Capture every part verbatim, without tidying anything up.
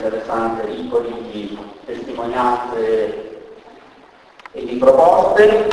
interessante tipo di testimonianze e di proposte.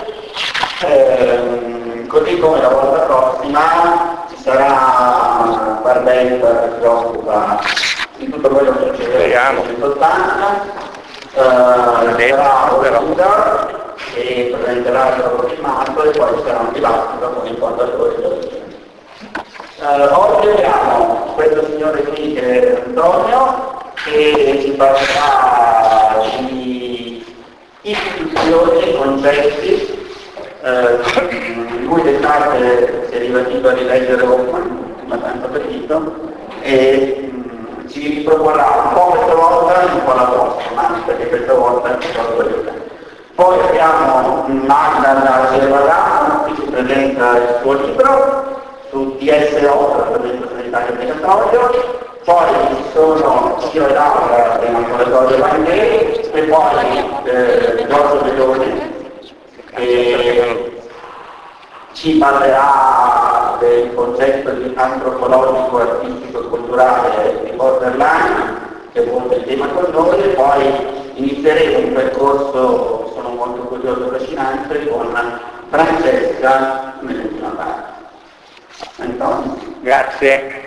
Ehm, così come la volta prossima ci sarà Barbetta che si occupa di tutto quello che succede in sostanza, eh, sarà Oruda che presenterà il lavoro di marzo e poi ci sarà un dibattito con il fondatore dell'origine. Uh, oggi abbiamo questo signore qui che è Antonio che ci parlerà di istituzioni e concetti. Uh, lui d'estate si è divertito a rileggere Hoffman, abbastanza petito, e um, ci riproporrà un po' questa volta e un po' la prossima, perché questa volta è un Poi abbiamo Magda da Cervagano che ci presenta il suo libro su D S O, la presenza sanitaria obbligatoria, poi ci sono io e Laura del laboratorio Evangeli e poi eh, Giorgio Belloni che ci parlerà del concetto di antropologico, artistico e culturale di borderline, che volta il tema con noi, e poi inizieremo un percorso, sono molto curioso e affascinante, con Francesca nell'ultima parte. Antonio. Grazie.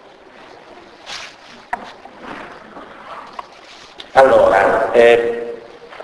Allora, eh,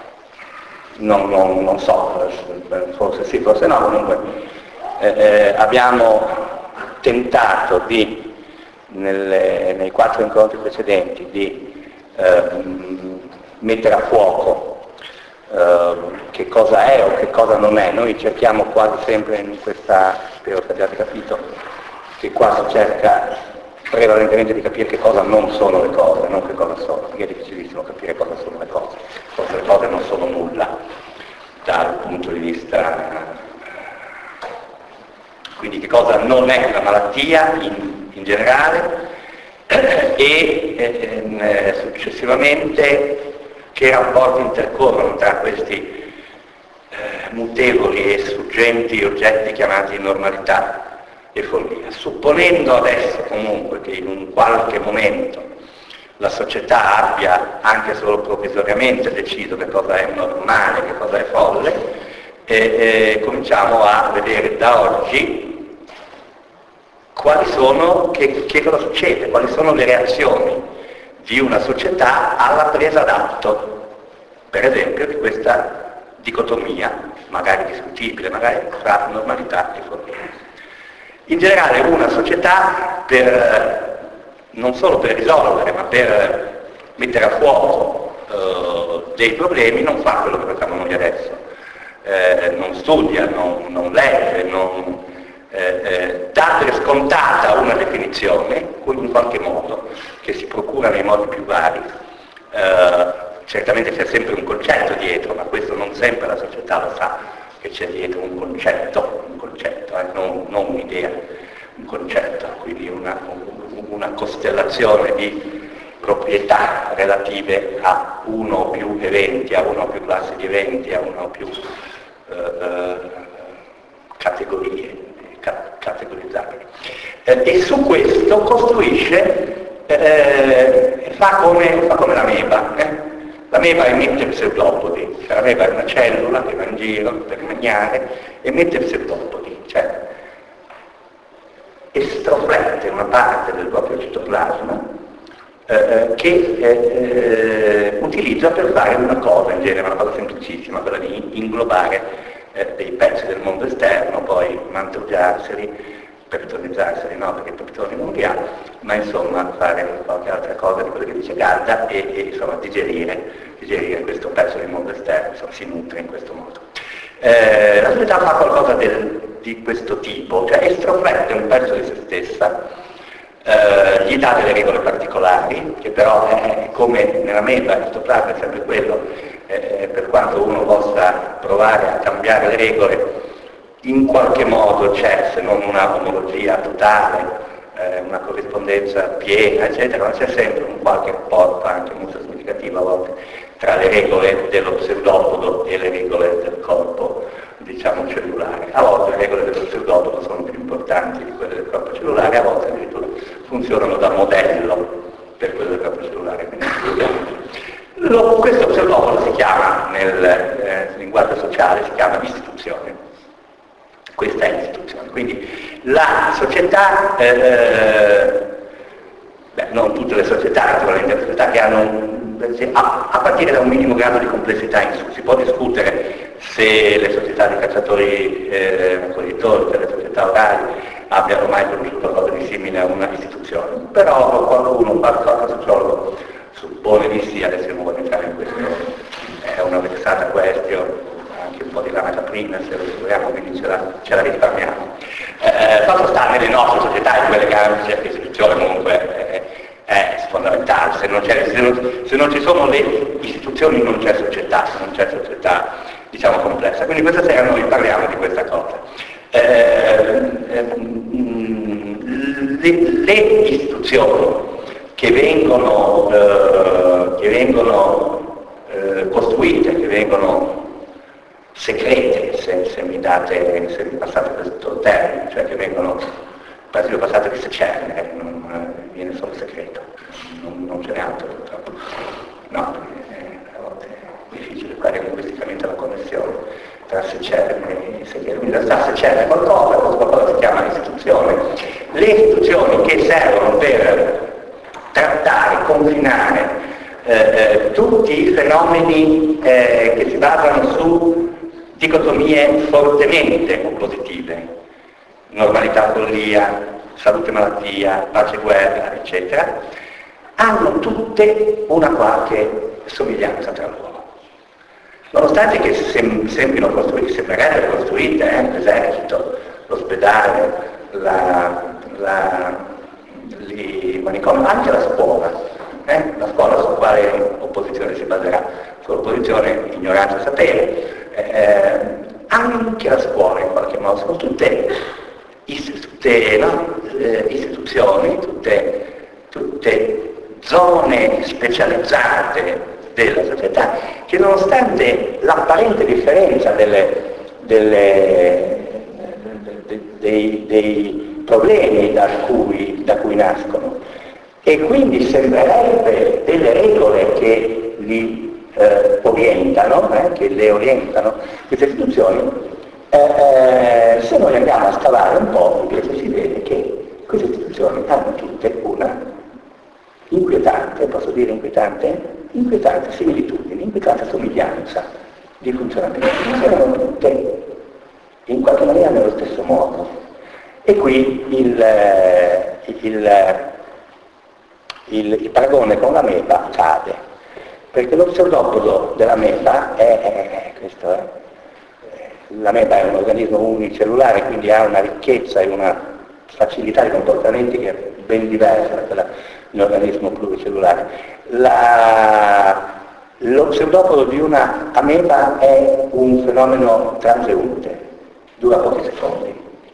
non, non, non so, forse sì, forse no, comunque eh, eh, abbiamo tentato di, nelle, nei quattro incontri precedenti, di eh, mettere a fuoco eh, che cosa è o che cosa non è. Noi cerchiamo quasi sempre in questa, spero che abbiate capito, che qua si cerca prevalentemente di capire che cosa non sono le cose, non che cosa sono, perché è difficilissimo capire cosa sono le cose. Forse le cose non sono nulla dal punto di vista, quindi che cosa non è la malattia in, in generale e eh, successivamente che rapporti intercorrono tra questi eh, mutevoli e sfuggenti oggetti chiamati normalità e follia. Supponendo adesso comunque che in un qualche momento la società abbia anche solo provvisoriamente deciso che cosa è normale, che cosa è folle, e, e cominciamo a vedere da oggi quali sono, che, che cosa succede, quali sono le reazioni di una società alla presa d'atto, per esempio, di questa dicotomia, magari discutibile, magari fra normalità e follia. In generale una società, per, non solo per risolvere, ma per mettere a fuoco eh, dei problemi, non fa quello che facciamo noi adesso. Eh, non studia, non, non legge, non eh, eh, dà per scontata una definizione, in qualche modo, che si procura nei modi più vari. Eh, certamente c'è sempre un concetto dietro, ma questo non sempre la società lo sa, che c'è dietro un concetto, un concetto, eh, non, non un'idea, un concetto, quindi una, una costellazione di proprietà relative a uno o più eventi, a una o più classi di eventi, a una o più eh, eh, categorie, ca- categorizzabili. Eh, e su questo costruisce, eh, fa, come, fa come l'ameba. Eh? L'ameba emette pseudopodi, cioè l'ameba è una cellula che va in giro per mangiare, emette pseudopodi, cioè estroflette una parte del proprio citoplasma eh, che eh, utilizza per fare una cosa, in genere una cosa semplicissima, quella di inglobare eh, dei pezzi del mondo esterno, poi mangiarseli, peritonizzarsi, no, perché peritoni non li ha, ma insomma fare qualche altra cosa di quello che dice Gadda e, e insomma digerire, digerire questo pezzo del mondo esterno, insomma si nutre in questo modo. Eh, la società fa qualcosa del, di questo tipo, cioè estroflette un pezzo di se stessa, eh, gli dà delle regole particolari, che però è come nella meta, il citoplasma è sempre quello, eh, per quanto uno possa provare a cambiare le regole, in qualche modo c'è, se non una omologia totale, eh, una corrispondenza piena, eccetera, ma c'è sempre un qualche rapporto, anche molto significativo a volte, tra le regole dello pseudopodo e le regole del corpo, diciamo, cellulare. A volte le regole dello pseudopodo sono più importanti di quelle del corpo cellulare, a volte addirittura funzionano da modello per quello del corpo cellulare. Quindi Lo, questo pseudopolo si chiama, nel eh, linguaggio sociale, si chiama istituzione. Questa è l'istituzione. Quindi la società, eh, beh, non tutte le società, naturalmente, le società che hanno, a, a partire da un minimo grado di complessità in su, si può discutere se le società di cacciatori eh, raccoglitori, le società orali, abbiano mai conosciuto qualcosa di simile a una istituzione. Però qualcuno, qualche sociologo, suppone di sì, adesso non voglio entrare in questo, è una vexata question, anche un po' di lana caprina, se lo scopriamo, quindi ce la, ce la risparmiamo. Eh, fatto sta nelle nostre società, in quelle grandi istituzioni comunque è, è fondamentale, se non, c'è, se, non, se non ci sono le istituzioni non c'è società, se non c'è società diciamo complessa. Quindi questa sera noi parliamo di questa cosa. Eh, eh, le, le istituzioni che vengono, eh, che vengono eh, costruite, che vengono segrete, se, se mi date, se mi passate questo termine, cioè che vengono, quasi lo passate di secerne, eh, non eh, viene solo segreto, non, non ce n'è altro purtroppo. No, eh, a volte è difficile fare linguisticamente la connessione tra secerne e segreto. In realtà secerne è qualcosa, qualcosa si chiama istituzione. Le istituzioni che servono per trattare, confinare eh, eh, tutti i fenomeni eh, che si basano su dicotomie fortemente oppositive, normalità, follia, salute, malattia, pace, guerra, eccetera, hanno tutte una qualche somiglianza tra loro. Nonostante che sem- sembrino costruite, sembrerebbero costruite, eh, l'esercito, l'ospedale, la, la i manicomi, anche la scuola, eh? la scuola su quale opposizione si baserà? Sull'opposizione ignoranza e sapere, eh, anche la scuola in qualche modo, sono tutte, tutte no? eh, istituzioni, tutte, tutte zone specializzate della società che nonostante l'apparente differenza delle, delle, de, dei, dei problemi da cui, da cui nascono e quindi sembrerebbe delle regole che li eh, orientano, eh, che le orientano queste istituzioni, eh, eh, se noi andiamo a scavare un po' invece si vede che queste istituzioni hanno tutte una inquietante, posso dire inquietante? Inquietante similitudine, inquietante somiglianza di funzionamento. Funzionano tutte in qualche maniera nello stesso modo. E qui il, il, il, il paragone con la meta cade, perché lo pseudopolo della meta è, è questo, è, la meta è un organismo unicellulare, quindi ha una ricchezza e una facilità di comportamenti che è ben diversa da quella di un organismo pluricellulare. La, lo pseudopolo di una ameba è un fenomeno transeunte, dura pochi secondi.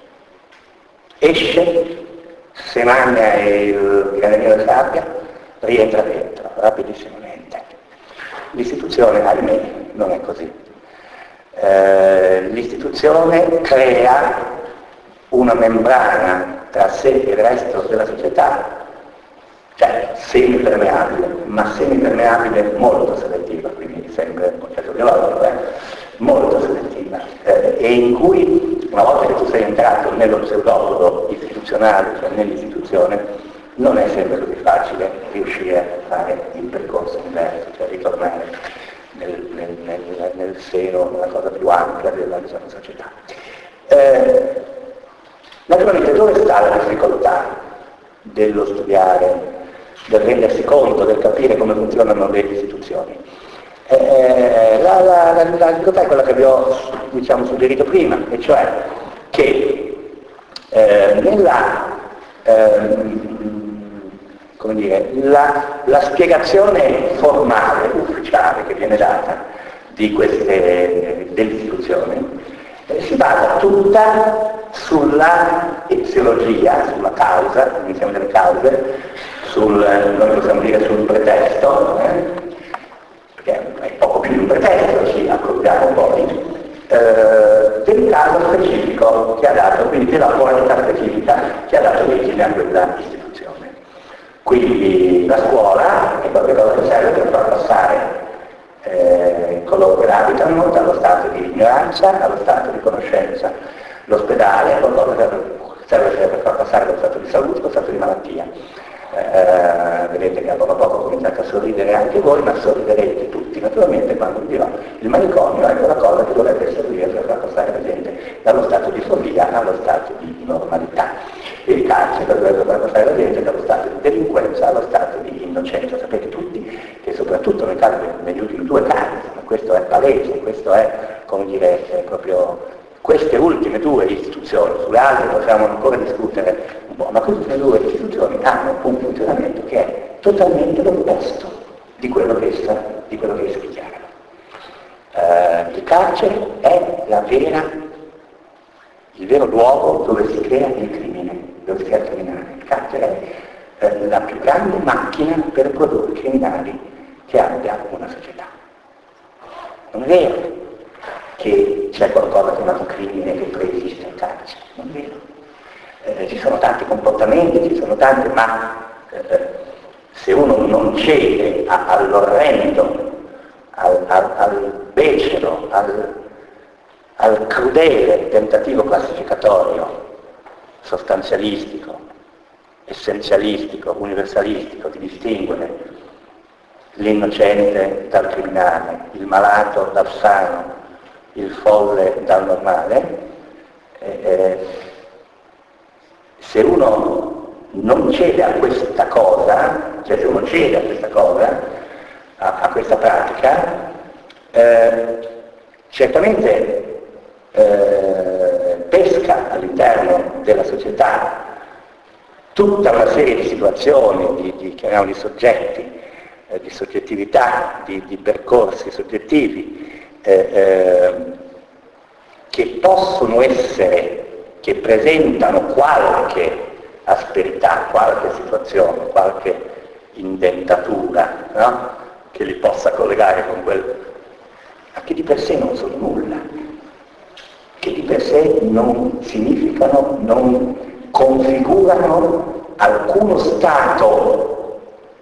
Esce, se mangia il granellino di sabbia, rientra dentro, rapidissimamente. L'istituzione, ahimè, non è così. Eh, l'istituzione crea una membrana tra sé e il resto della società, cioè semipermeabile, ma semipermeabile molto selettiva, quindi sempre un concetto biologico, eh? molto selettiva, eh, e in cui una volta che tu sei entrato nello pseudopolo istituzionale, cioè nell'istituzione, non è sempre così facile riuscire a fare il percorso inverso, cioè ritornare nel, nel, nel, nel seno, una cosa più ampia della diciamo, società. Eh, naturalmente dove sta la difficoltà dello studiare, del rendersi conto, del capire come funzionano le istituzioni? Eh, la, la, la, la difficoltà è quella che vi ho diciamo, suggerito prima, e cioè che eh, nella eh, come dire, la, la spiegazione formale, ufficiale che viene data di queste dell'istituzione eh, si basa tutta sulla eziologia, sulla causa, l'insieme delle cause, sul, noi possiamo dire sul pretesto, eh, perché è poco più di un pretesto, ci accordiamo poi, eh, del caso specifico che ha dato, quindi della qualità specifica che ha dato origine a quella istituzione. Quindi la scuola è qualcosa che serve per far passare minaccia allo stato di conoscenza. L'ospedale è qualcosa che serve per far passare dallo stato di salute allo stato di malattia. Eh, vedete che a poco a poco cominciate a sorridere anche voi, ma sorriderete tutti naturalmente quando vi dirò il manicomio è quella cosa che dovrebbe servire per far passare la gente dallo stato di follia allo stato di normalità. E il carcere dovrebbe far passare la gente dallo stato di delinquenza allo stato di innocenza. Sapete tutti che soprattutto nel caso negli ultimi due casi, ma questo è palese, questo è, come dire, è proprio queste ultime due istituzioni, sulle altre possiamo ancora discutere un po', ma queste due istituzioni hanno un funzionamento che è totalmente l'opposto di quello che essa, di quello che esse dichiarano. Uh, il carcere è la vera, il vero luogo dove si crea il crimine, dove si crea il criminale. Il carcere è uh, la più grande macchina per produrre criminali che abbia una società. Non è vero che c'è qualcosa chiamato crimine che preesiste in carcere, non è vero. Eh, ci sono tanti comportamenti, ci sono tante, ma eh, se uno non cede a, all'orrendo, al, al, al becero, al, al crudele tentativo classificatorio, sostanzialistico, essenzialistico, universalistico, di distinguere l'innocente dal criminale, il malato dal sano, il folle dal normale, eh, se uno non cede a questa cosa, cioè se uno cede a questa cosa, a, a questa pratica, eh, certamente eh, pesca all'interno della società tutta una serie di situazioni, di, di, chiamiamoli soggetti, eh, di soggettività, di, di percorsi soggettivi, Eh, eh, che possono essere, che presentano qualche asperità, qualche situazione, qualche indentatura, no? Che li possa collegare con quel, ma che di per sé non sono nulla, che di per sé non significano, non configurano alcuno stato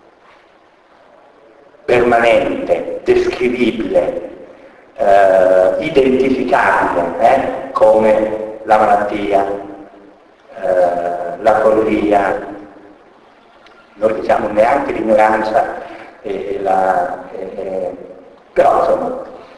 permanente, descrivibile, Uh, identificabile eh, come la malattia, uh, la follia, noi diciamo neanche l'ignoranza, e la, e, però insomma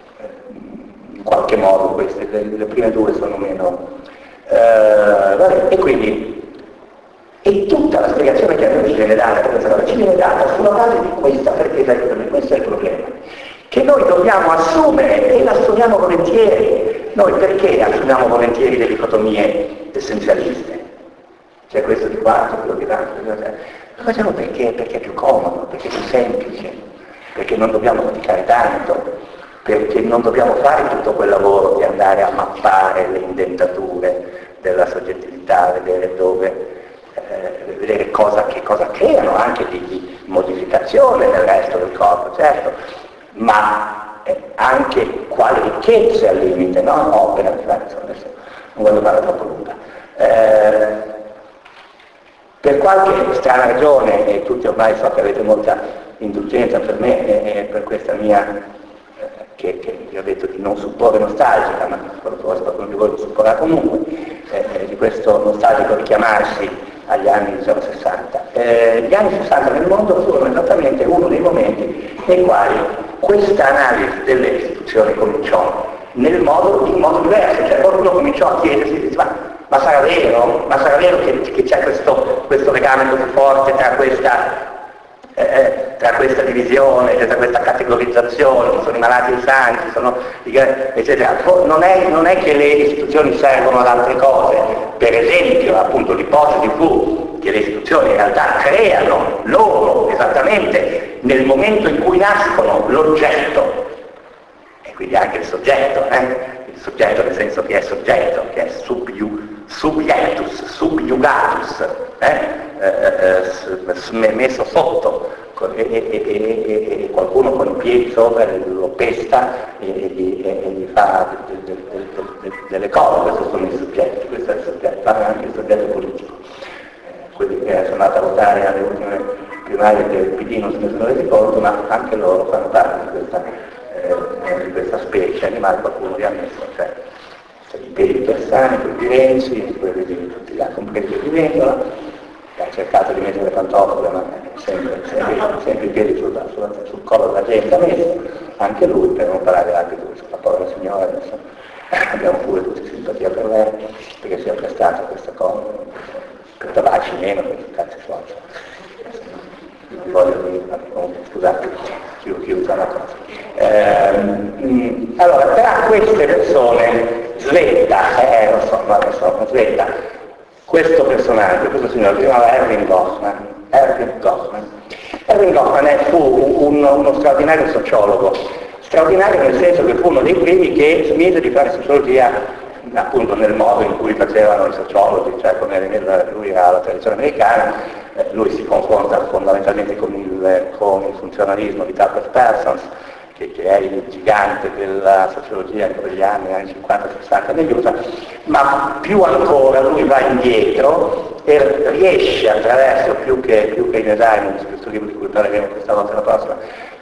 in qualche modo queste, le, le prime due sono meno. Uh, vabbè, e quindi e tutta la spiegazione che a noi ci viene data per questa cosa ci viene data sulla base di questa pretesa di problema. Questo è il problema che noi dobbiamo assumere e l'assumiamo volentieri. Noi perché assumiamo volentieri le dicotomie essenzialiste? C'è questo di qua, c'è quello di là, lo facciamo perché? Perché è più comodo, perché è più semplice, perché non dobbiamo faticare tanto, perché non dobbiamo fare tutto quel lavoro di andare a mappare le indentature della soggettività, vedere dove, eh, vedere cosa, che cosa creano anche di, di modificazione nel resto del corpo, certo, ma eh, anche quali ricchezze al limite, no? Opera, adesso non voglio fare troppo lunga. Eh, per qualche strana ragione, e tutti ormai so che avete molta indulgenza per me e, e per questa mia, eh, che, che vi ho detto di non supporre nostalgica, ma forse qualcuno di voi lo supporrà comunque, eh, di questo nostalgico richiamarsi agli anni diciamo, sessanta. Eh, gli anni sessanta nel mondo furono esattamente uno dei momenti nei quali questa analisi delle istituzioni cominciò nel modo, in modo diverso, cioè qualcuno cominciò a chiedersi, dice, ma, ma sarà vero? Ma sarà vero che, che c'è questo, questo legame così forte tra questa, eh, tra questa divisione, tra questa categorizzazione, ci sono i malati e i sani, ci sono, eccetera. Non è, non è che le istituzioni servono ad altre cose, per esempio, appunto, l'ipotesi fu che le istituzioni in realtà creano loro, esattamente nel momento in cui nascono, l'oggetto, e quindi anche il soggetto, eh? il soggetto nel senso che è soggetto, che è subiu, subiectus, subiugatus, eh? Eh, eh, messo sotto, e, e, e, e qualcuno con i piedi sopra lo pesta e, e, e gli fa de, de, de, de, delle cose. Questo sono i soggetti, questo è il soggetto, parla anche il soggetto politico. Quelli che sono andati a votare alle ultime primarie del P D non se ne sono resi conto, ma anche loro fanno parte di questa, eh, di questa specie animale, qualcuno vi ha messo, cioè i piedi di Bersani, quelli di Renzi, quelli di tutti gli altri, compresi quelli di Vendola, che ha cercato di mettere le pantofole, ma sempre, sempre, sempre i piedi sul, sul, sul collo della gente ha messo, anche lui, per non parlare anche lui, la povera signora, adesso abbiamo pure tutti simpatia per lei, perché si è prestata a questa cosa, per tabaci meno, per cazzi suoi. Non voglio dire, scusate, chiudo, chiudo una cosa. Ehm, allora, tra queste persone, Svetta, eh, lo so, ma lo so, Svetta, questo personaggio, questo signore, si chiamava Erwin Goffman. Erwin Goffman. Erwin Goffman fu un, uno straordinario sociologo, straordinario nel senso che fu uno dei primi che smise di fare sociologia appunto nel modo in cui facevano i sociologi, cioè come lui era la tradizione americana, eh, lui si confronta fondamentalmente con il, con il funzionalismo di Douglas Parsons, che, che è il gigante della sociologia in quegli anni, anni cinquanta sessanta negli U S A, ma più ancora lui va indietro e riesce attraverso, più che, più che in Assignments, questo libro di cui parleremo questa volta la prossima,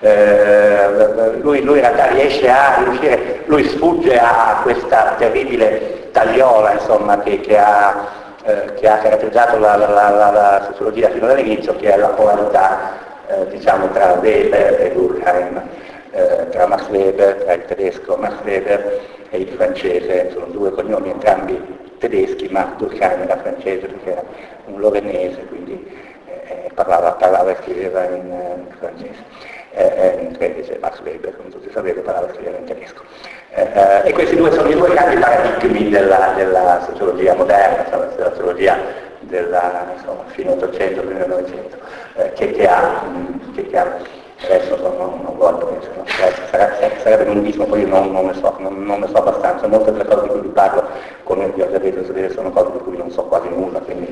eh, lui, lui in realtà riesce a riuscire, lui sfugge a questa terribile tagliola insomma che, che ha eh, che ha caratterizzato la, la, la, la, la sociologia fino dall'inizio, che è la polarità eh, diciamo tra Weber e Durkheim. Eh, tra Max Weber, tra il tedesco Max Weber e il francese, sono due cognomi entrambi tedeschi, ma Durkheim era francese perché era un lorenese, quindi eh, parlava, parlava e scriveva in, in francese, eh, mentre invece Max Weber, come tutti sapete, parlava e scriveva in tedesco. Eh, eh, e questi due sono i due grandi paradigmi della, della sociologia moderna, della sociologia della, insomma, fine ottocento, fine novecento, eh, che, che ha, che, che ha adesso non, non voglio pensare, sarebbe, sarebbe lunghissimo, poi io non, non, ne so, non, non ne so abbastanza, molte delle cose di cui vi parlo, come vi ho già detto, sono cose di cui non so quasi nulla, quindi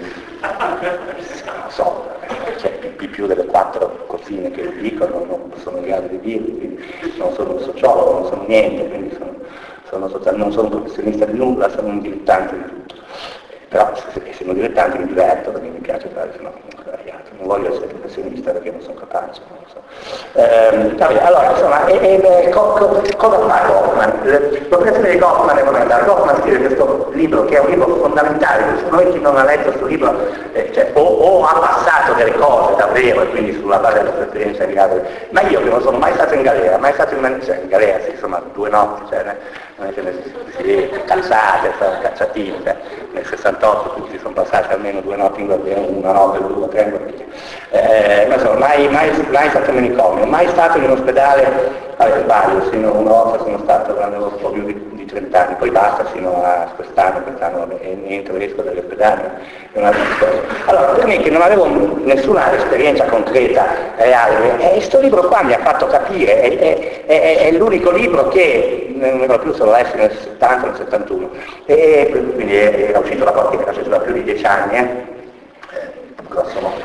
non so, c'è più, più delle quattro cosine che vi dicono, non sono in grado di dirvi, quindi non sono un sociologo, non sono niente, quindi sono, sono, non sono un professionista di nulla, sono un dilettante di tutto. Però se sono dilettante mi diverto perché mi piace fare, se no non voglio essere professionista perché non sono capace, non so. Ehm, vabbè, allora insomma, e, e, co, co, cosa fa Goffman? L'operazione di Goffman è fondamentale. Goffman scrive questo libro che è un libro fondamentale, se noi chi non ha letto questo libro eh, cioè, o, o ha passato delle cose davvero e quindi sulla base della sua esperienza in galera, ma io che non sono mai stato in galera, mai stato in una, cioè, in galera sì, insomma due notti, cioè, non è che ne si cazzate, cacciatine, cioè, nel sessantotto tutti sono passati almeno due notti in galera, una notte, due, tre, quindi, eh, ma insomma, mai, mai, mai stato in manicomio, mai stato in un ospedale, vabbè sbaglio, sino una volta sono stato quando avevo un po' più di, di trenta anni, poi basta fino a quest'anno, quest'anno e niente, esco dall'ospedale, è un'altra cosa. Allora, per me che non avevo nessuna esperienza concreta, reale, e questo libro qua mi ha fatto capire, è, è, è, è l'unico libro che, non mi ricordo più se lo lessi nel settanta o nel settantuno, e quindi era uscito da poco, era uscito da più di dieci anni, eh, grosso modo.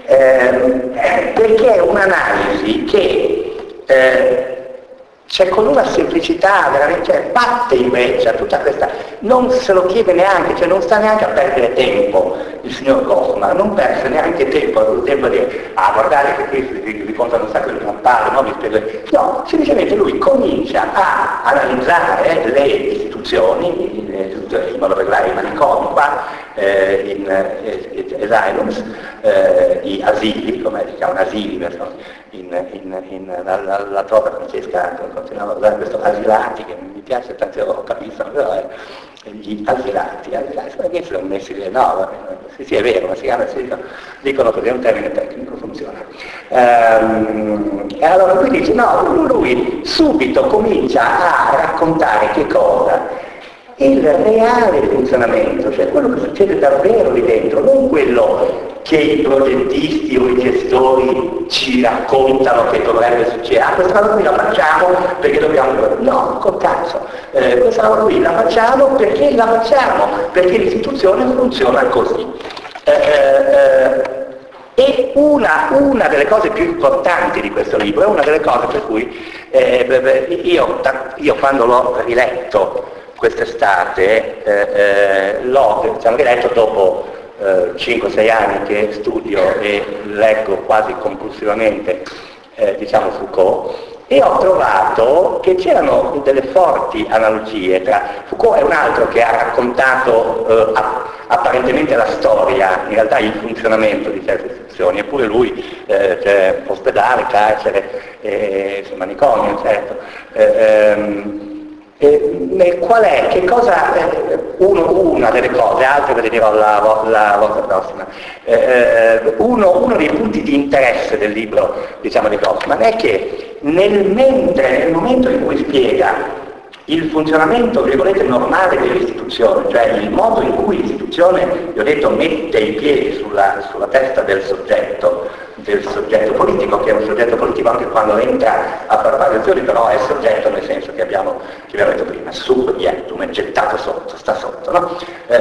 Eh, perché è un'analisi che eh, c'è con una semplicità veramente, cioè batte in breccia tutta questa, non se lo chiede neanche, cioè non sta neanche a perdere tempo il signor Goffman, non perse neanche tempo, ha avuto tempo a dire, ah guardate che qui vi, vi contano un sacco di campane, no? Vi spiego. No, semplicemente lui comincia a analizzare le istituzioni, in modo regolare i manicomi qua, eh, in eh, asylums, eh, i asili, come si chiamano asili, in, in, in, la, la, la trova francesca continuava a usare questo asilati, che mi piace, tanti lo capiscono, però è gli asilati, asilati, perché si sono messi lì, no, sì, sì, è vero, ma si chiama, si dicono, dicono così, è un termine tecnico, funziona. Ehm, e allora lui dice, no, lui subito comincia a raccontare che cosa? Il reale funzionamento, cioè quello che succede davvero lì dentro, non quello che i progettisti o i gestori ci raccontano che dovrebbe succedere. Ah, questa cosa qui la facciamo perché dobbiamo... No, col cazzo. Eh, questa cosa qui la facciamo perché la facciamo, perché l'istituzione funziona così. Eh, eh, e una, una delle cose più importanti di questo libro è una delle cose per cui eh, io, io quando l'ho riletto quest'estate, eh, eh, l'ho diciamo, letto dopo eh, cinque sei anni che studio e leggo quasi compulsivamente eh, diciamo Foucault, e ho trovato che c'erano delle forti analogie tra Foucault e un altro che ha raccontato eh, apparentemente la storia, in realtà il funzionamento di certe istituzioni, eppure lui eh, c'è ospedale, carcere, eh, manicomio, certo. Eh, ehm, Eh, qual è, che cosa, eh, uno, una delle cose, altre ve le dirò la, la volta prossima, eh, uno, uno dei punti di interesse del libro, diciamo, di Grossman è che nel, mentre, nel momento in cui spiega il funzionamento, virgolette, normale dell'istituzione, cioè il modo in cui l'istituzione, vi ho detto, mette i piedi sulla, sulla testa del soggetto, del soggetto politico, che è un soggetto politico anche quando entra a fare variazioni, però è soggetto nel senso che abbiamo, che abbiamo detto prima, subjectum, è gettato sotto, sta sotto, no? Eh,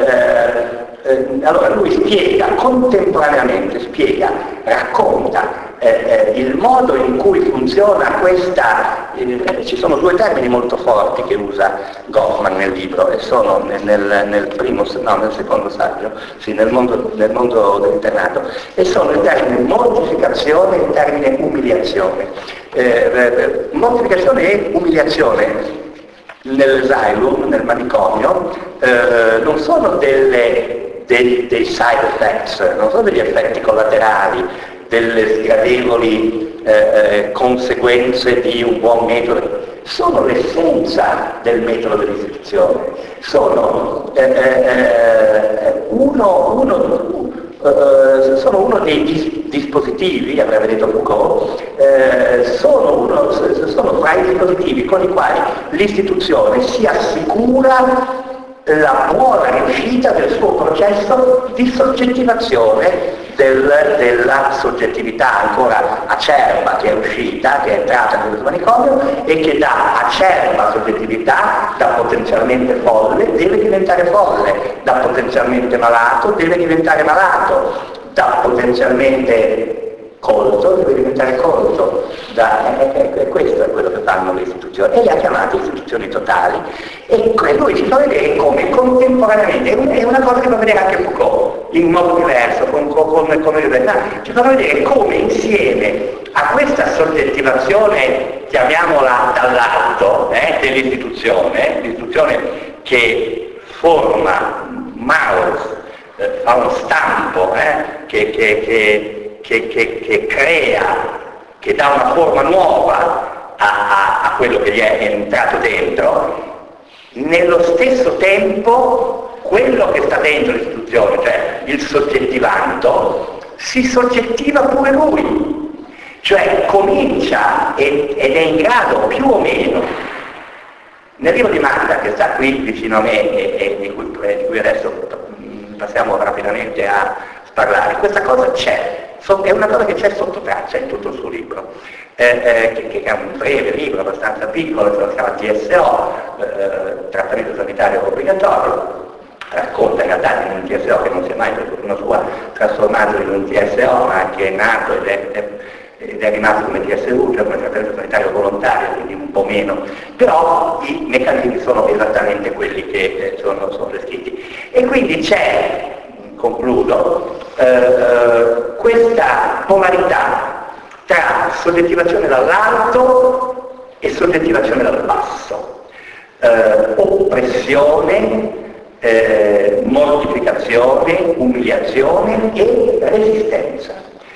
eh, allora lui spiega, contemporaneamente spiega, racconta eh, eh, il modo in cui funziona questa, eh, ci sono due termini molto forti che usa Goffman nel libro, e sono nel, nel, nel primo, no, nel secondo saggio, sì, nel mondo, nel mondo dell'internato, e sono il termine mortificazione e il termine umiliazione. Eh, eh, mortificazione e umiliazione nell'asylum, nel manicomio, eh, non sono delle, dei, dei side effects, non sono degli effetti collaterali, delle sgradevoli eh, eh, conseguenze di un buon metodo, sono l'essenza del metodo dell'istituzione, sono eh, eh, uno, uno Uh, sono uno dei dis- dispositivi, avrebbe detto Foucault, eh, sono, uno, sono fra i dispositivi con i quali l'istituzione si assicura la buona riuscita del suo processo di soggettivazione del, della soggettività ancora acerba che è uscita, che è entrata nel manicomio e che da acerba soggettività, da potenzialmente folle, deve diventare folle, da potenzialmente malato deve diventare malato, da potenzialmente colto deve diventare colto, da, eh, eh, questo è quello che fanno le istituzioni, e le ha chiamate istituzioni totali, e lui ci fa vedere come contemporaneamente, è una cosa che fa vedere anche Foucault, in modo diverso, con, con, con, con ci fa vedere come insieme a questa soggettivazione, chiamiamola dall'alto, eh, dell'istituzione, l'istituzione che forma Maus, eh, fa uno stampo, eh, che, che, che Che, che, che crea, che dà una forma nuova a, a, a quello che gli è entrato dentro, nello stesso tempo quello che sta dentro l'istituzione, cioè il soggettivando, si soggettiva pure lui, cioè comincia ed, ed è in grado più o meno, nel libro di Magda che sta qui vicino a me e, e di, cui, di cui adesso passiamo rapidamente a parlare, questa cosa c'è. È una cosa che c'è sotto traccia in tutto il suo libro, eh, eh, che, che è un breve libro abbastanza piccolo, si chiama T S O, eh, trattamento sanitario obbligatorio, racconta in realtà di un T S O che non si è mai per fortuna sua trasformato in un T S O, ma che è nato ed è, è, ed è rimasto come T S U, cioè come trattamento sanitario volontario, quindi un po' meno, però i meccanismi sono esattamente quelli che eh, sono, sono descritti. E quindi c'è, concludo, eh, questa polarità tra soggettivazione dall'alto e soggettivazione dal basso, eh, oppressione, eh, mortificazione, umiliazione e resistenza.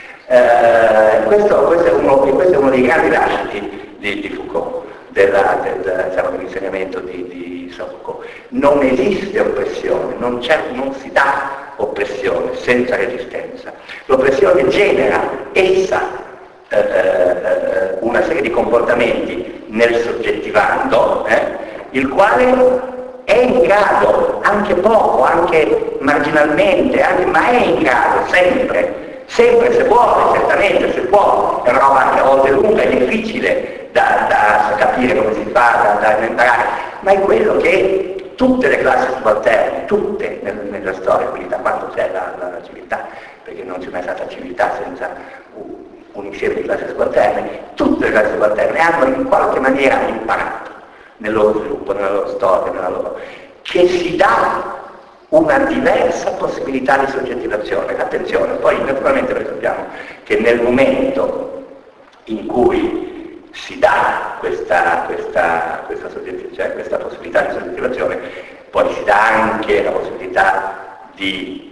Eh, questo, questo, è uno, questo è uno dei grandi lasciti di, di Foucault, della, del, diciamo, dell'insegnamento di, di Foucault. Non esiste oppressione, non, c'è, non si dà oppressione senza resistenza. L'oppressione genera essa eh, eh, una serie di comportamenti nel soggettivando, eh, il quale è in grado, anche poco, anche marginalmente, anche, ma è in grado sempre, sempre se vuole, certamente se può, è una roba anche a volte lunga, è difficile da, da capire come si fa, da, da imparare, ma è quello che tutte le classi subalterne, tutte nel, nella storia, quindi da quanto c'è la, la, la civiltà, perché non c'è mai stata civiltà senza un, un insieme di classi subalterne, tutte le classi subalterne hanno in qualche maniera imparato nel loro sviluppo, nella loro storia, nella loro, che si dà una diversa possibilità di soggettivazione. Attenzione, poi naturalmente noi sappiamo che nel momento in cui si dà questa, questa, questa, cioè questa possibilità di soggettivazione, poi si dà anche la possibilità di,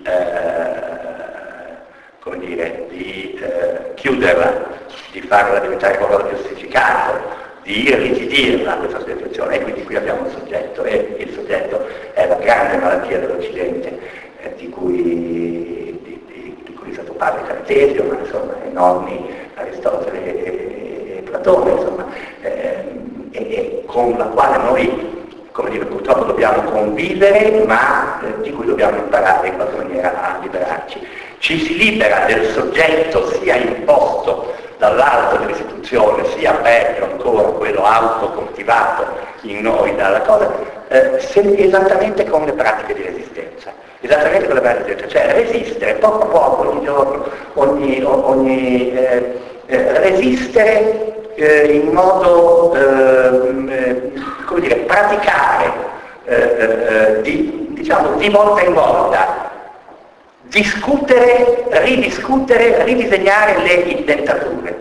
eh, come dire, di eh, chiuderla, di farla diventare qualcosa di ossificato, di irrigidirla questa soggettivazione, e quindi qui abbiamo un soggetto, e il soggetto è la grande malattia dell'Occidente, eh, di cui di, di, di cui è stato padre Cartesio, ma insomma enormi Aristotele e, e Platone, insomma, eh, e, e con la quale noi, come dire, purtroppo dobbiamo convivere, ma eh, di cui dobbiamo imparare in qualche maniera a liberarci. Ci si libera del soggetto sia imposto dall'alto dell'istituzione, sia peggio ancora quello autocoltivato in noi dalla cosa, eh, se, esattamente con le pratiche di resistenza. Esattamente con le pratiche di resistenza, cioè resistere poco a poco, ogni giorno, ogni, ogni eh, eh, resistere eh, in modo, eh, come dire, praticare eh, eh, di, diciamo, di volta in volta, discutere, ridiscutere, ridisegnare le indentature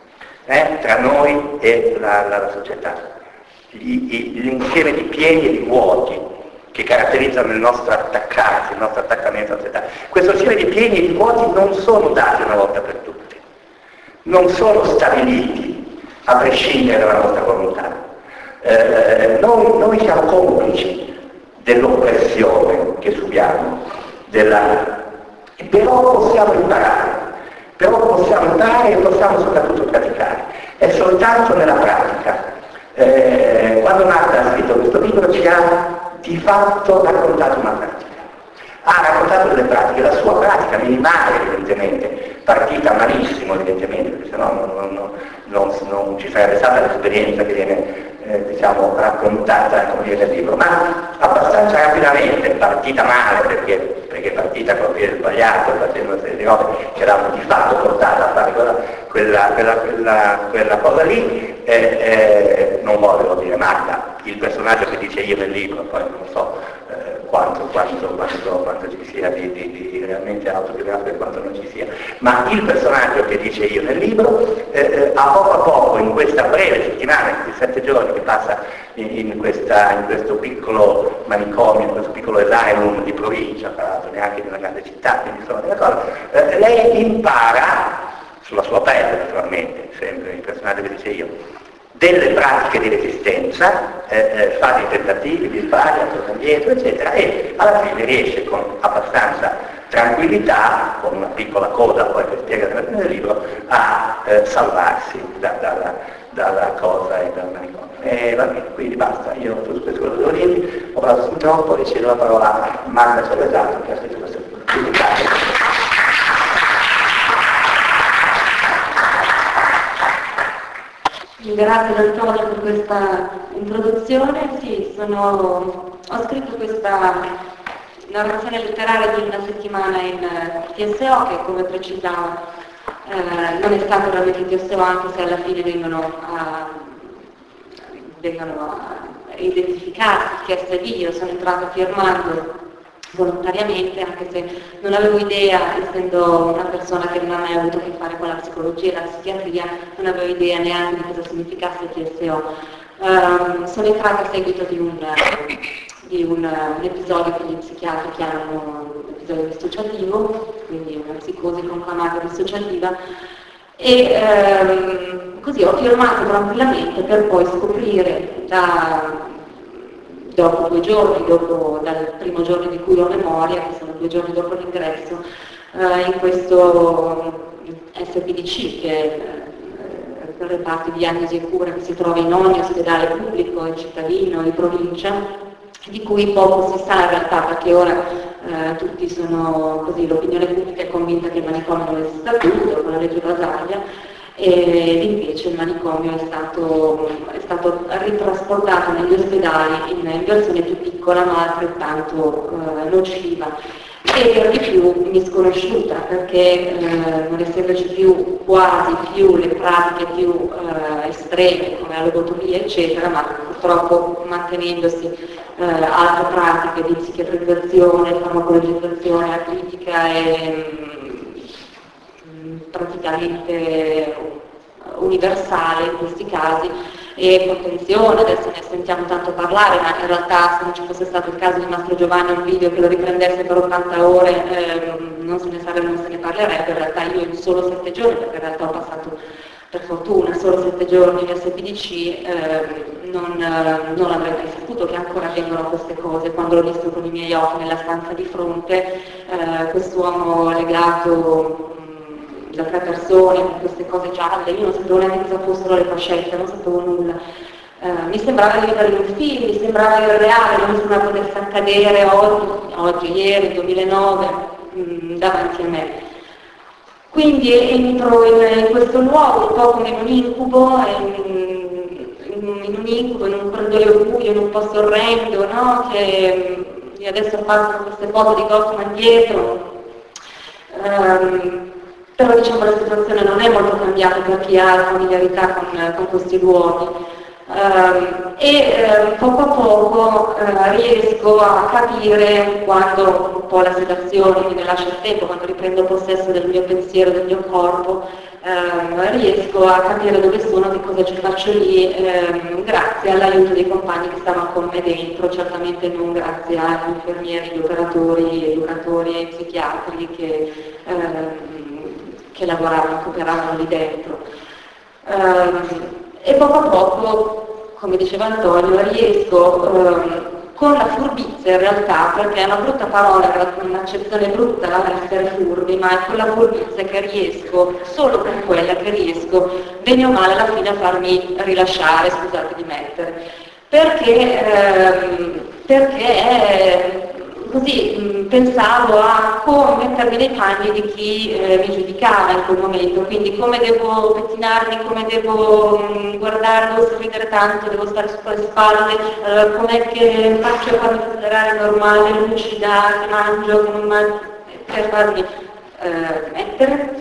eh, tra noi e la, la, la società, Gli, l'insieme di pieni e di vuoti che caratterizzano il nostro attaccarsi, il nostro attaccamento alla società. Questo insieme di pieni e di vuoti non sono dati una volta per tutte, non sono stabiliti a prescindere dalla nostra volontà. Eh, noi, noi siamo complici dell'oppressione che subiamo, della... però possiamo imparare, però possiamo imparare e possiamo soprattutto praticare. È soltanto nella pratica. Eh, quando Marta ha scritto questo libro ci ha di fatto raccontato una pratica. Ha raccontato delle pratiche, la sua pratica minimale evidentemente, partita malissimo evidentemente, perché sennò non, non, non, non ci sarebbe stata l'esperienza che viene eh, diciamo, raccontata come dire, nel libro, ma abbastanza rapidamente, partita male perché, perché partita con il piede sbagliato, facendo una serie di cose che l'hanno di fatto portata a fare quella, quella, quella, quella, quella cosa lì, eh, eh, non voglio dire Marta, il personaggio che dice io nel libro, poi non so eh, quanto, quanto, quanto, quanto ci sia di, di, di realmente autobiografico e quanto non ci sia, ma il personaggio che dice io nel libro, eh, eh, a poco a poco, in questa breve settimana, in questi sette giorni che passa in, in, questa, in questo piccolo manicomio, in questo piccolo asylum di provincia, tra l'altro neanche di una grande città, quindi insomma delle cose, eh, lei impara, sulla sua pelle naturalmente, sempre il personaggio che dice io, delle pratiche di resistenza, eh, eh, fa dei tentativi, li sbaglia, torna indietro, eccetera, e alla fine riesce con abbastanza tranquillità, con una piccola coda poi che spiega nel libro, a eh, salvarsi da, dalla, dalla cosa e dal manicomio. E va bene, quindi basta, io tutto questo quello devo dirvi, ho parlato fin troppo e cedo la parola a Marta Cervesato che ha scritto questo libro. Quindi grazie. Grazie Antonio per questa introduzione. Sì, sono, ho scritto questa narrazione letteraria di una settimana in T S O che, come precisavo, eh, non è stato veramente T S O, anche se alla fine vengono, a, vengono a identificati chi è stato. Io sono entrata firmando volontariamente, anche se non avevo idea, essendo una persona che non ha mai avuto a che fare con la psicologia e la psichiatria, non avevo idea neanche di cosa significasse T S O. Um, sono entrata a seguito di un, di un, un episodio che gli psichiatri chiamano un episodio dissociativo, quindi una psicosi conclamata dissociativa, e um, così ho firmato tranquillamente per poi scoprire da dopo due giorni, dopo, dal primo giorno di cui ho memoria, che sono due giorni dopo l'ingresso, eh, in questo S P D C, che è eh, il reparto di diagnosi e cura che si trova in ogni ospedale pubblico, e cittadino, e provincia, di cui poco si sa in realtà, perché ora eh, tutti sono così, l'opinione pubblica è convinta che il manicomio non esista più, dopo la legge Basaglia, e invece il manicomio è stato, è stato ritrasportato negli ospedali in, in versione più piccola ma altrettanto eh, nociva e per di più misconosciuta, perché eh, non essendoci più quasi più le pratiche più eh, estreme come la lobotomia eccetera, ma purtroppo mantenendosi eh, altre pratiche di psichiatrizzazione, farmacologizzazione, la critica e praticamente universale in questi casi, e contenzione, adesso ne sentiamo tanto parlare, ma in realtà se non ci fosse stato il caso di Mastro Giovanni, un video che lo riprendesse per ottanta ore, eh, non se ne sarebbe, non se ne parlerebbe. In realtà io in solo sette giorni, perché in realtà ho passato per fortuna solo sette giorni in S P D C, eh, non, eh, non avrei mai saputo che ancora avvengono queste cose. Quando l'ho visto con i miei occhi nella stanza di fronte, eh, quest'uomo legato da tre persone, con queste cose gialle, io non sapevo neanche cosa fossero le fascette, non sapevo nulla. Uh, mi sembrava di vivere in un film, mi sembrava irreale, non mi sembrava potesse accadere oggi, oggi ieri, duemilanove, mh, davanti a me. Quindi entro in, in questo luogo, un po' come in un incubo, in, in, in un incubo, in un corridoio buio, in un posto orrendo, no? Che mh, adesso passano queste foto di Goffman dietro. Um, Però diciamo la situazione non è molto cambiata per chi ha familiarità con, con questi luoghi. Uh, e uh, poco a poco uh, riesco a capire, quando un po' la sedazione mi lascia il tempo, quando riprendo possesso del mio pensiero, del mio corpo, uh, riesco a capire dove sono, che cosa ci faccio lì, uh, grazie all'aiuto dei compagni che stavano con me dentro, certamente non grazie agli infermieri, gli operatori, educatori e psichiatri che uh, che lavoravano, che operavano lì dentro. Um, e poco a poco, come diceva Antonio, riesco um, con la furbizia in realtà, perché è una brutta parola, è un'accezione brutta essere furbi, ma è con la furbizia che riesco, solo con quella che riesco, bene o male alla fine a farmi rilasciare, scusate di mettere. Perché, ehm, perché così mh, pensavo a come mettermi nei panni di chi eh, mi giudicava in quel momento, quindi come devo pettinarmi, come devo mh, guardare, devo sorridere tanto, devo stare su le spalle, eh, com'è che faccio a farmi considerare normale, lucida, che mangio, che non mangio, per farmi eh, mettere.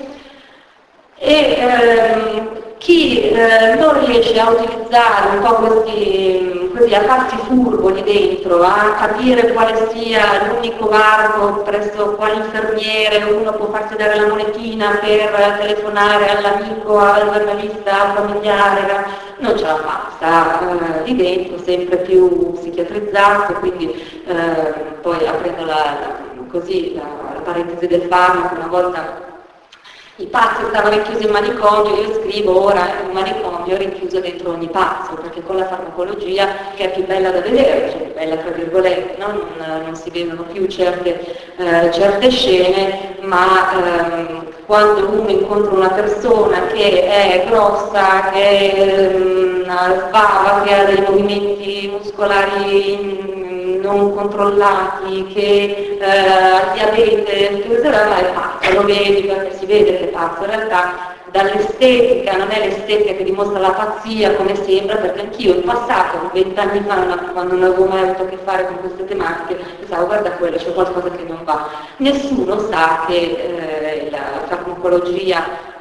E ehm, chi eh, non riesce a utilizzare un po' questi, così, a farsi furbo lì dentro, a capire quale sia l'unico varco presso quale infermiere uno può farsi dare la monetina per telefonare all'amico, al giornalista, al familiare, non ce la fa, sta eh, lì dentro sempre più psichiatrizzato, quindi eh, poi aprendo la, la, così, la, la parentesi del farmaco, una volta i pazzi stavano rinchiusi in manicomio, io scrivo ora un manicomio rinchiuso dentro ogni pazzo, perché con la farmacologia, che è più bella da vedere, cioè bella tra virgolette, no? non, non si vedono più certe, eh, certe scene, ma ehm, quando uno incontra una persona che è grossa, che è una sbava, che ha dei movimenti muscolari non controllati, che eh, ha diabete, che cosa è pazzo, lo vedi perché si vede che è pazzo, in realtà dall'estetica, non è l'estetica che dimostra la pazzia come sembra, perché anch'io in passato, vent'anni fa, quando non avevo mai avuto a che fare con queste tematiche, pensavo guarda quello, c'è qualcosa che non va. Nessuno sa che eh, la farmacologia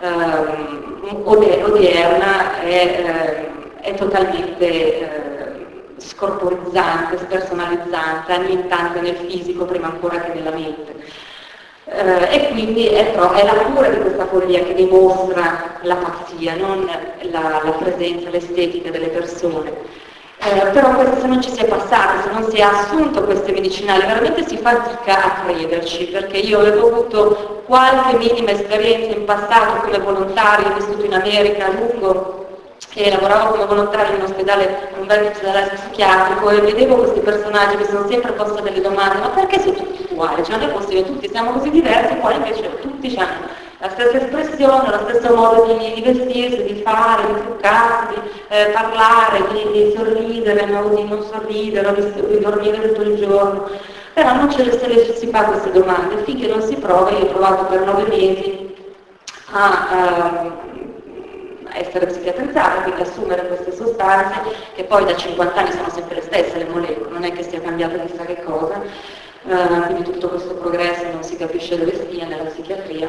eh, odierna è, eh, è totalmente eh, scorporizzante, spersonalizzante, annientante nel fisico prima ancora che nella mente. Eh, e quindi è, pro, è la cura di questa follia che dimostra la pazzia, non la, la presenza, l'estetica delle persone. Eh, però questo, se non ci si è passati, se non si è assunto queste medicinali, veramente si fatica a crederci, perché io avevo avuto qualche minima esperienza in passato come volontario, ho vissuto in America a lungo, e lavoravo come volontario in un ospedale, un bel ospedale psichiatrico, e vedevo questi personaggi che sono sempre posti delle domande: ma perché sono tutti uguali? Cioè non è possibile, tutti siamo così diversi, poi invece tutti hanno la stessa espressione, lo stesso modo di, di vestirsi, di fare, di truccarsi, di eh, parlare, di, di sorridere, no? Di non sorridere, di, di dormire tutto il giorno. Però non ce le, se le, si fa queste domande, finché non si prova. Io ho provato per nove mesi a... a essere psichiatrizzata, quindi assumere queste sostanze che poi da cinquanta anni sono sempre le stesse, le molecole, non è che sia cambiato chissà che cosa, uh, quindi tutto questo progresso non si capisce dove stia nella psichiatria.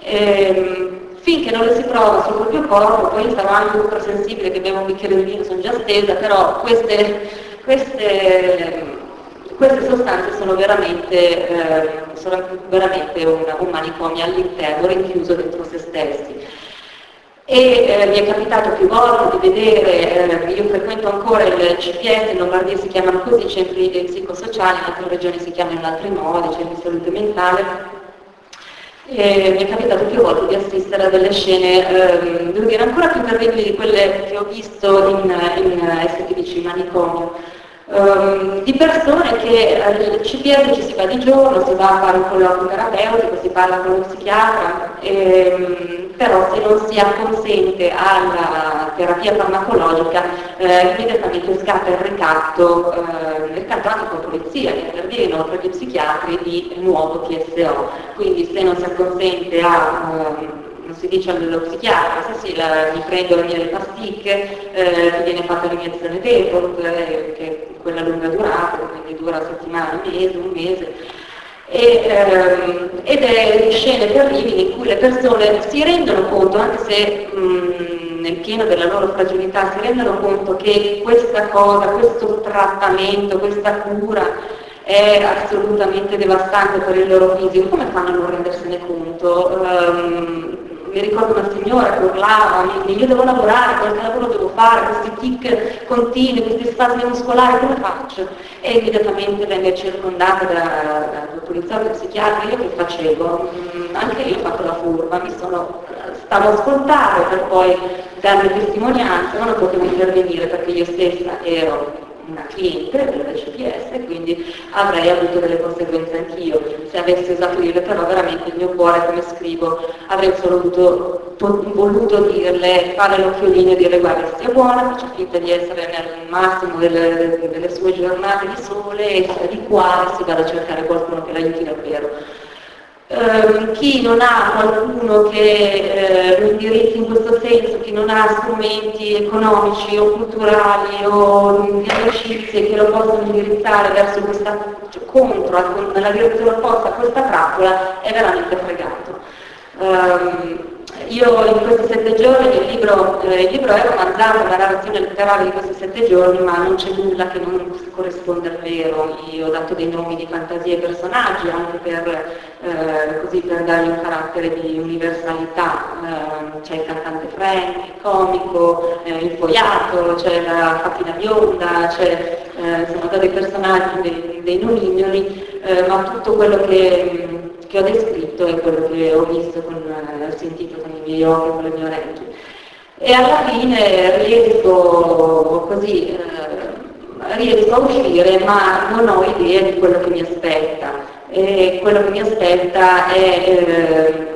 E, finché non le si prova sul proprio corpo, poi stavo anche super sensibile che bevo un bicchiere di vino, sono già stesa, però queste, queste, queste sostanze sono veramente, eh, sono veramente un, un manicomio all'interno, rinchiuso dentro se stessi. E eh, mi è capitato più volte di vedere, eh, io frequento ancora il C P S, in Lombardia si chiamano così, centri psicosociali, in altre regioni si chiamano in altri modi, centri di salute mentale. E mi è capitato più volte di assistere a delle scene, ehm, devo dire, ancora più terribili di quelle che ho visto in, in S T V C, manicomio, ehm, di persone che al C P S ci si va di giorno, si va a fare un colloquio terapeutico, si parla con lo psichiatra, ehm, però se non si acconsente alla terapia farmacologica, eh, immediatamente scatta il ricatto, eh, il ricatto anche con la polizia, che interviene oltre che psichiatri di nuovo P S O. Quindi se non si acconsente a, um, non si dice allo psichiatra, se sì, la, mi prendo le mie pasticche, eh, ti viene fatta l'iniezione Default, eh, che è quella lunga durata, quindi dura settimane, un mese, un mese. E, ehm, ed è scene terribili in cui le persone si rendono conto, anche se mh, nel pieno della loro fragilità, si rendono conto che questa cosa, questo trattamento, questa cura è assolutamente devastante per il loro fisico. Come fanno a non rendersene conto? Um, mi ricordo una signora che urlava, io devo lavorare, qualche lavoro devo fare, questi tic continui, questi spasmi muscolari, come faccio? E immediatamente venne circondata da, da, da poliziotti e psichiatri. Io che facevo? Mm, anche io ho fatto la furba, mi sono, stavo ascoltando per poi darmi testimonianza, ma non potevo intervenire perché io stessa ero una cliente del C P S e quindi avrei avuto delle conseguenze anch'io. Se avessi usato io, però veramente il mio cuore, come scrivo, avrei solo voluto, voluto dirle, fare l'occhiolino e dire guarda, stia buona, faccia finta di essere nel massimo delle, delle sue giornate di sole e di qua si vada a cercare qualcuno che l'aiuti davvero. Uh, chi non ha qualcuno che uh, lo indirizzi in questo senso, chi non ha strumenti economici o culturali o di amicizie che lo possano indirizzare verso questa, cioè, contro, nella direzione opposta a questa trappola, è veramente fregato. Uh, io in questi sette giorni, il libro, eh, il libro è romanzato, la narrazione letteraria di questi sette giorni, ma non c'è nulla che non corrisponda al vero. Io ho dato dei nomi di fantasia ai personaggi anche per, eh, così, per dargli un carattere di universalità. Eh, c'è il cantante Frank, il comico, eh, il fogliato, c'è la fatina bionda, c'è, eh, sono dati personaggi dei, dei nomignoli, eh, ma tutto quello che che ho descritto è quello che ho visto, con, ho sentito con i miei occhi, con le mie orecchie. E alla fine riesco così, eh, riesco a uscire, ma non ho idea di quello che mi aspetta. E quello che mi aspetta è eh,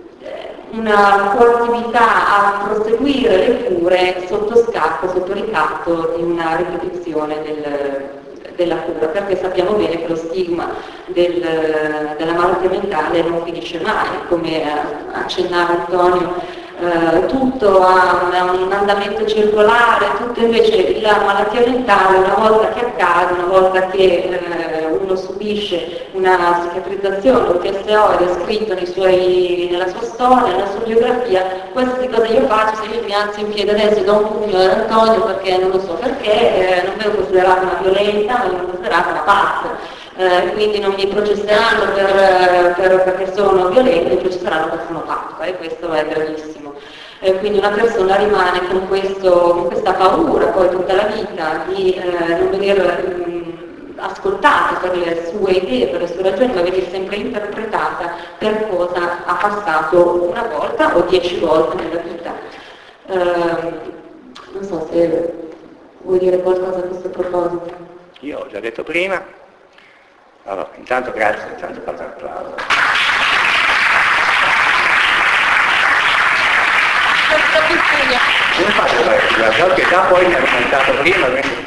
una proattività a proseguire le cure sotto scacco, sotto ricatto di una ripetizione del della cura, perché sappiamo bene che lo stigma del, della malattia mentale non finisce mai, come accennava Antonio, eh, tutto ha un, un andamento circolare, tutto invece la malattia mentale una volta che accade, una volta che eh, uno subisce una cicatrizzazione, un P S O ed è scritto nei suoi, nella sua storia, nella sua biografia, queste cose io faccio, se io mi alzo in piedi adesso e do un pugno ad Antonio perché non lo so perché, eh, non vengo considerata una violenta, ma vengo considerata una pazza. Eh, quindi non mi processeranno per, per, perché sono violenta, mi processeranno perché sono pazza, e questo è gravissimo. Eh, quindi una persona rimane con, questo, con questa paura poi tutta la vita di eh, non venire mh, ascoltata per le sue idee, per le sue ragioni, ma venire sempre interpretata per cosa ha passato una volta o dieci volte nella vita. Eh, non so se vuoi dire qualcosa a questo proposito. Io ho già detto prima. Allora, intanto grazie, intanto fate un applauso. Come faccio a che già poi mi ha commentato prima, quindi...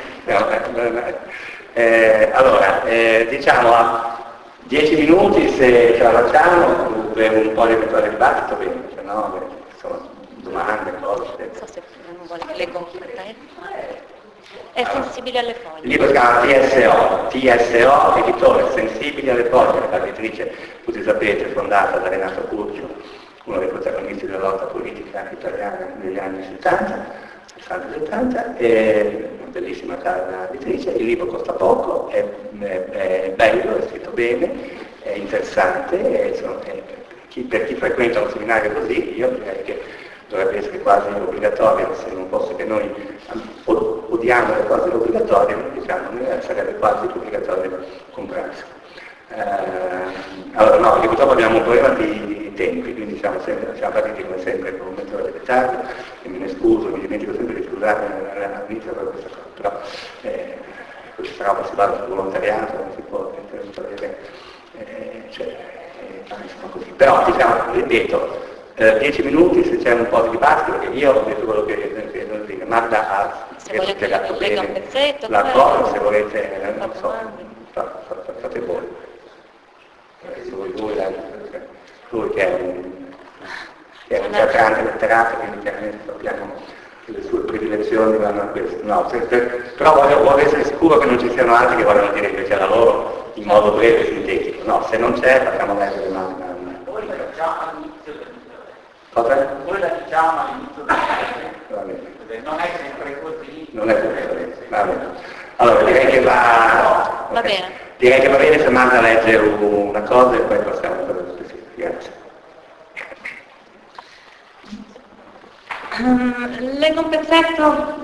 eh, allora, eh, diciamo a dieci minuti se ce la facciamo, per un po' di eventuale dibattito, bene, se no, insomma, domande, cose. Non so se non vuole che leggo in fretta. È sensibile alle foglie. Il libro si chiama T S O, T S O, editore, Sensibili alle foglie, la editrice, tutti sapete, fondata da Renato Curcio, uno dei protagonisti della lotta politica italiana negli anni settanta, sessanta settanta, è una bellissima casa editrice, il libro costa poco, è, è, è bello, è scritto bene, è interessante, è, insomma, è, chi, per chi frequenta un seminario così, io direi che dovrebbe essere quasi obbligatoria, se non fosse che noi odiamo le cose obbligatorie, diciamo, sarebbe quasi obbligatorio comprarsi. Eh, allora no, perché purtroppo abbiamo un problema di, di tempi, quindi siamo, sempre, siamo partiti come sempre con un metodo di ritardo, e me ne scuso, mi dimentico sempre di scusare all'inizio per questa cosa, però eh, questa roba si basa sul volontariato, non si può mettere eh, cioè, eh, insomma così. Però diciamo, ripeto, eh, dieci minuti se c'è un po' di dibattito, perché io ho detto quello che, che non dico, Magda ha spiegato bene la cosa, se volete, eh, non so, fate voi. Lui, lui, lui che è un, che è un teatrante letterato, quindi chiaramente sappiamo che le sue predilezioni vanno a questo. No, se, se, però voglio, voglio essere sicuro che non ci siano altri che vogliono dire che c'è la loro in modo breve e sintetico. No, se non c'è facciamo leggere una... Voi la diciamo all'inizio del Cosa? Voi la diciamo all'inizio del non è sempre così. Non è sempre così, va bene. Allora direi che va... Va bene. Direi che va bene se manda a leggere una cosa e poi passiamo per le specifiche. Grazie. Um, leggo un pezzetto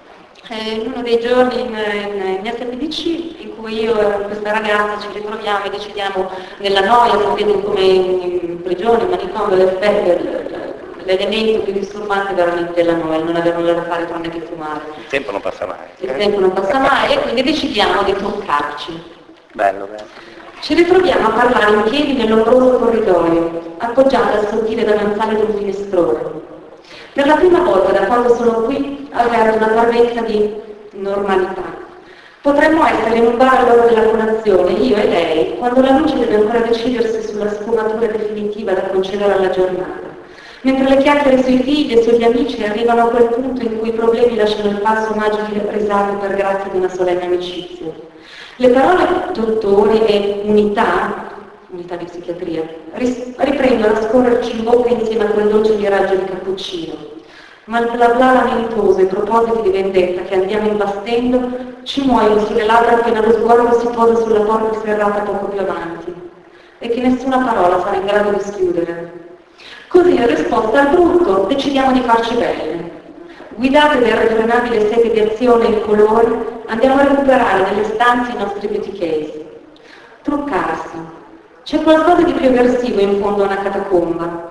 eh, in uno dei giorni in, in, in S P D C in cui io e questa ragazza ci ritroviamo e decidiamo nella noia, sapete come in, in prigione, in manicomio, l'effetto, l'elemento più disturbante veramente della noia, non avere nulla da fare tranne che fumare. Il tempo non passa mai. Il tempo non passa mai e quindi decidiamo di toccarci. Bello, bello. Ci ritroviamo a parlare in piedi nell'ombroso corridoio, appoggiata al sottile davanzale di un finestrone. Per la prima volta da quando sono qui avverto una parvenza di normalità. Potremmo essere in un bar all'ora della colazione, io e lei, quando la luce deve ancora decidersi sulla sfumatura definitiva da concedere alla giornata. Mentre le chiacchiere sui figli e sugli amici arrivano a quel punto in cui i problemi lasciano il passo magico risato per grazia di una solenne amicizia. Le parole dottori e unità, unità di psichiatria, riprendono a scorrerci in bocca insieme a quel dolce miraggio di cappuccino. Ma il bla bla lamentoso e i propositi di vendetta che andiamo imbastendo ci muoiono sulle labbra appena lo sguardo si posa sulla porta serrata poco più avanti e che nessuna parola sarà in grado di schiudere. Così, in risposta al brutto, decidiamo di farci belle. Guidate da irrefrenabile sete di azione e colore, andiamo a recuperare nelle stanze i nostri beauty case. Truccarsi. C'è qualcosa di più eversivo in fondo a una catacomba.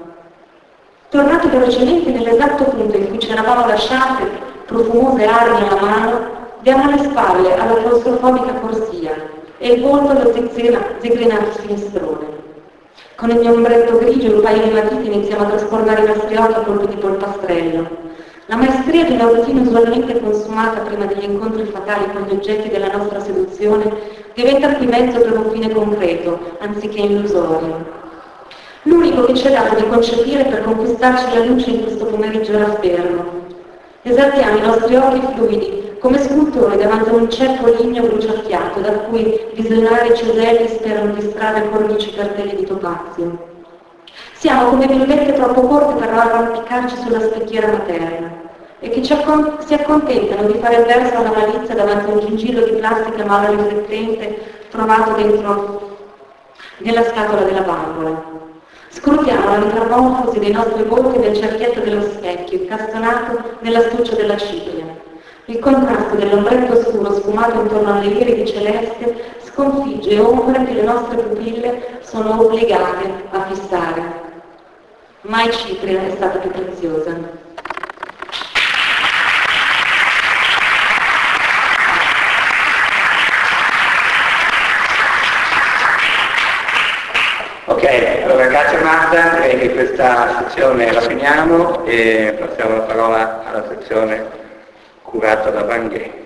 Tornati velocemente nell'esatto punto in cui ci eravamo lasciate, profumose armi alla mano, diamo le spalle alla claustrofobica corsia e il volto allo zigrinato finestrone. Con il mio ombretto grigio e un paio di matite iniziamo a trasformare i nostri occhi a colpi di polpastrello. La maestria di una routine usualmente consumata prima degli incontri fatali con gli oggetti della nostra seduzione diventa qui mezzo per un fine concreto, anziché illusorio. L'unico che ci è dato di concepire per conquistarci la luce in questo pomeriggio era fermo. Esaltiamo i nostri occhi fluidi, come scultori davanti a un ceppo ligneo bruciacchiato, da cui visionari ceselli sperano di strade cornici cartelli di topazio. Siamo come bimbetti troppo corte per arrampicarci sulla specchiera materna e che ci accon- si accontentano di fare il verso alla malizia davanti a un gingillo di plastica male riflettente trovato dentro nella scatola della bambola. Scrutiamo la metamorfosi dei nostri volti nel cerchietto dello specchio, incastonato nell'astuccio della cipria. Il contrasto dell'ombretto scuro sfumato intorno alle iridi celeste sconfigge ombre che le nostre pupille sono obbligate a fissare. Mai cipria è stata più preziosa. Ok, allora grazie Marta, direi che questa sezione la finiamo e passiamo la parola alla sezione curata da Van Ghe.